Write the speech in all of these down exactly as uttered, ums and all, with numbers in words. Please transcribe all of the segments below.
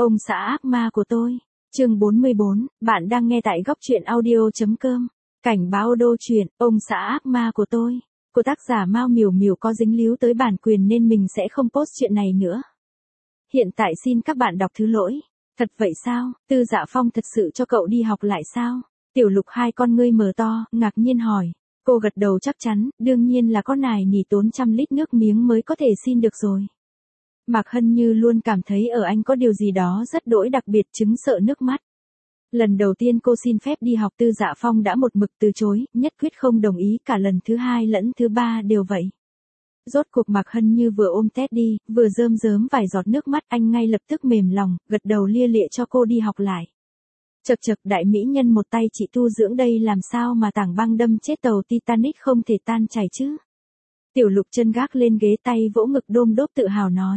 Ông xã ác ma của tôi. Chương bốn mươi bốn, bạn đang nghe tại góc truyện audio.com. Cảnh báo đô truyện, ông xã ác ma của tôi. Của tác giả Mao Miểu Miểu có dính líu tới bản quyền nên mình sẽ không post chuyện này nữa. Hiện tại xin các bạn đọc thứ lỗi. Thật vậy sao? Tư Dạ Phong thật sự cho cậu đi học lại sao? Tiểu Lục hai con ngươi mở to, ngạc nhiên hỏi. Cô gật đầu chắc chắn, đương nhiên là có nài nỉ tốn trăm lít nước miếng mới có thể xin được rồi. Mạc Hân Như luôn cảm thấy ở anh có điều gì đó rất đỗi đặc biệt, chứng sợ nước mắt. Lần đầu tiên cô xin phép đi học Tư Dạ Phong đã một mực từ chối, nhất quyết không đồng ý, cả lần thứ hai lẫn thứ ba đều vậy. Rốt cuộc Mạc Hân Như vừa ôm Teddy, vừa rơm rớm vài giọt nước mắt, anh ngay lập tức mềm lòng, gật đầu lia lịa cho cô đi học lại. Chật chật, đại mỹ nhân một tay chị tu dưỡng đây làm sao mà tảng băng đâm chết tàu Titanic không thể tan chảy chứ. Tiểu Lục chân gác lên ghế, tay vỗ ngực đôm đốp tự hào nói.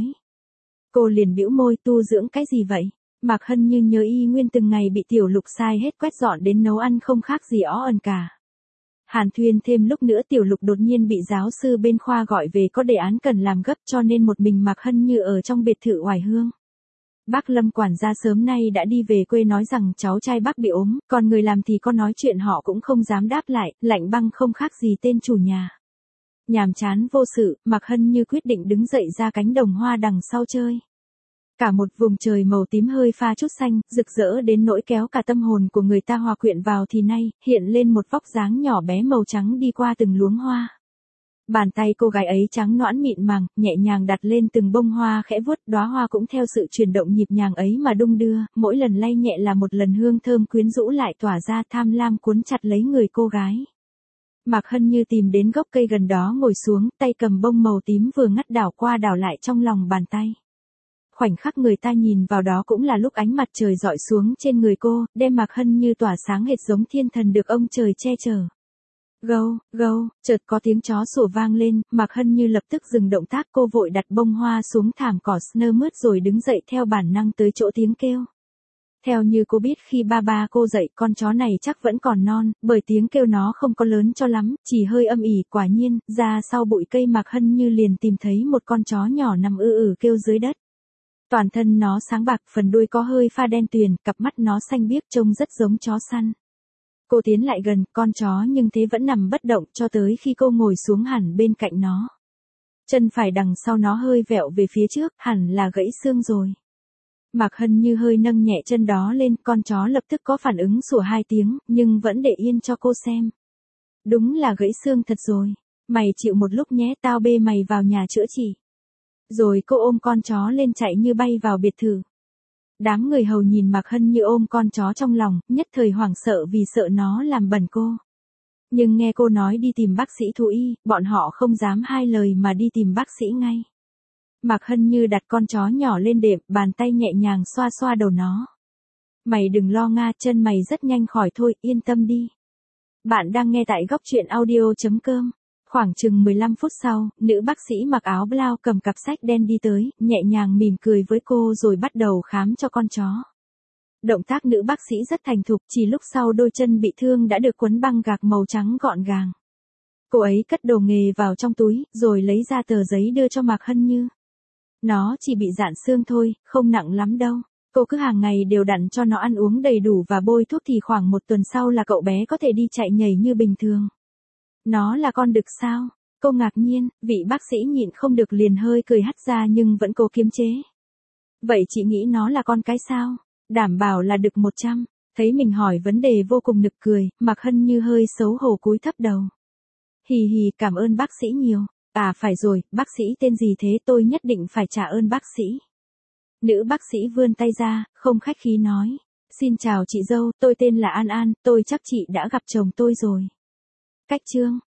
Cô liền bĩu môi, tu dưỡng cái gì vậy? Mạc Hân Như nhớ y nguyên từng ngày bị Tiểu Lục sai hết quét dọn đến nấu ăn không khác gì ó ẩn cả. Hàn Thuyên thêm lúc nữa Tiểu Lục đột nhiên bị giáo sư bên khoa gọi về có đề án cần làm gấp cho nên một mình Mạc Hân Như ở trong biệt thự Hoài Hương. Bác Lâm quản gia sớm nay đã đi về quê nói rằng cháu trai bác bị ốm, còn người làm thì có nói chuyện họ cũng không dám đáp lại, lạnh băng không khác gì tên chủ nhà. Nhàm chán vô sự, Mạc Hân Như quyết định đứng dậy ra cánh đồng hoa đằng sau chơi. Cả một vùng trời màu tím hơi pha chút xanh, rực rỡ đến nỗi kéo cả tâm hồn của người ta hòa quyện vào thì nay, hiện lên một vóc dáng nhỏ bé màu trắng đi qua từng luống hoa. Bàn tay cô gái ấy trắng nõn mịn màng, nhẹ nhàng đặt lên từng bông hoa khẽ vuốt, đóa hoa cũng theo sự chuyển động nhịp nhàng ấy mà đung đưa, mỗi lần lay nhẹ là một lần hương thơm quyến rũ lại tỏa ra, tham lam cuốn chặt lấy người cô gái. Mạc Hân Như tìm đến gốc cây gần đó ngồi xuống, tay cầm bông màu tím vừa ngắt đảo qua đảo lại trong lòng bàn tay. Khoảnh khắc người ta nhìn vào đó cũng là lúc ánh mặt trời rọi xuống trên người cô, đem Mạc Hân Như tỏa sáng hệt giống thiên thần được ông trời che chở. Gâu, gâu, chợt có tiếng chó sủa vang lên, Mạc Hân Như lập tức dừng động tác, cô vội đặt bông hoa xuống thảm cỏ snơ mướt rồi đứng dậy theo bản năng tới chỗ tiếng kêu. Theo như cô biết khi ba ba cô dậy con chó này chắc vẫn còn non, bởi tiếng kêu nó không có lớn cho lắm, chỉ hơi âm ỉ. Quả nhiên, ra sau bụi cây Mạc Hân Như liền tìm thấy một con chó nhỏ nằm ư ử kêu dưới đất. Toàn thân nó sáng bạc, phần đuôi có hơi pha đen tuyền, cặp mắt nó xanh biếc trông rất giống chó săn. Cô tiến lại gần con chó nhưng thế vẫn nằm bất động cho tới khi cô ngồi xuống hẳn bên cạnh nó. Chân phải đằng sau nó hơi vẹo về phía trước, hẳn là gãy xương rồi. Mạc Hân Như hơi nâng nhẹ chân đó lên, con chó lập tức có phản ứng sủa hai tiếng, nhưng vẫn để yên cho cô xem. Đúng là gãy xương thật rồi. Mày chịu một lúc nhé, tao bê mày vào nhà chữa trị. Rồi cô ôm con chó lên chạy như bay vào biệt thự. Đám người hầu nhìn Mạc Hân Như ôm con chó trong lòng, nhất thời hoảng sợ vì sợ nó làm bẩn cô. Nhưng nghe cô nói đi tìm bác sĩ thú y, bọn họ không dám hai lời mà đi tìm bác sĩ ngay. Mạc Hân Như đặt con chó nhỏ lên đệm, bàn tay nhẹ nhàng xoa xoa đầu nó. Mày đừng lo nga, chân mày rất nhanh khỏi thôi, yên tâm đi. Bạn đang nghe tại góc truyện audio.com. Khoảng chừng mười lăm phút sau, nữ bác sĩ mặc áo blau cầm cặp sách đen đi tới, nhẹ nhàng mỉm cười với cô rồi bắt đầu khám cho con chó. Động tác nữ bác sĩ rất thành thục, chỉ lúc sau đôi chân bị thương đã được quấn băng gạc màu trắng gọn gàng. Cô ấy cất đồ nghề vào trong túi, rồi lấy ra tờ giấy đưa cho Mạc Hân Như. Nó chỉ bị rạn xương thôi, không nặng lắm đâu. Cô cứ hàng ngày đều đặn cho nó ăn uống đầy đủ và bôi thuốc thì khoảng một tuần sau là cậu bé có thể đi chạy nhảy như bình thường. Nó là con đực sao? Cô ngạc nhiên, vị bác sĩ nhịn không được liền hơi cười hắt ra nhưng vẫn cố kiềm chế. Vậy chị nghĩ nó là con cái sao? Đảm bảo là đực một trăm. Thấy mình hỏi vấn đề vô cùng nực cười, Mạc Hân Như hơi xấu hổ cúi thấp đầu. Hì hì, cảm ơn bác sĩ nhiều. À phải rồi, bác sĩ tên gì thế, tôi nhất định phải trả ơn bác sĩ. Nữ bác sĩ vươn tay ra, không khách khí nói. Xin chào chị dâu, tôi tên là An An, tôi chắc chị đã gặp chồng tôi rồi. Cách chương.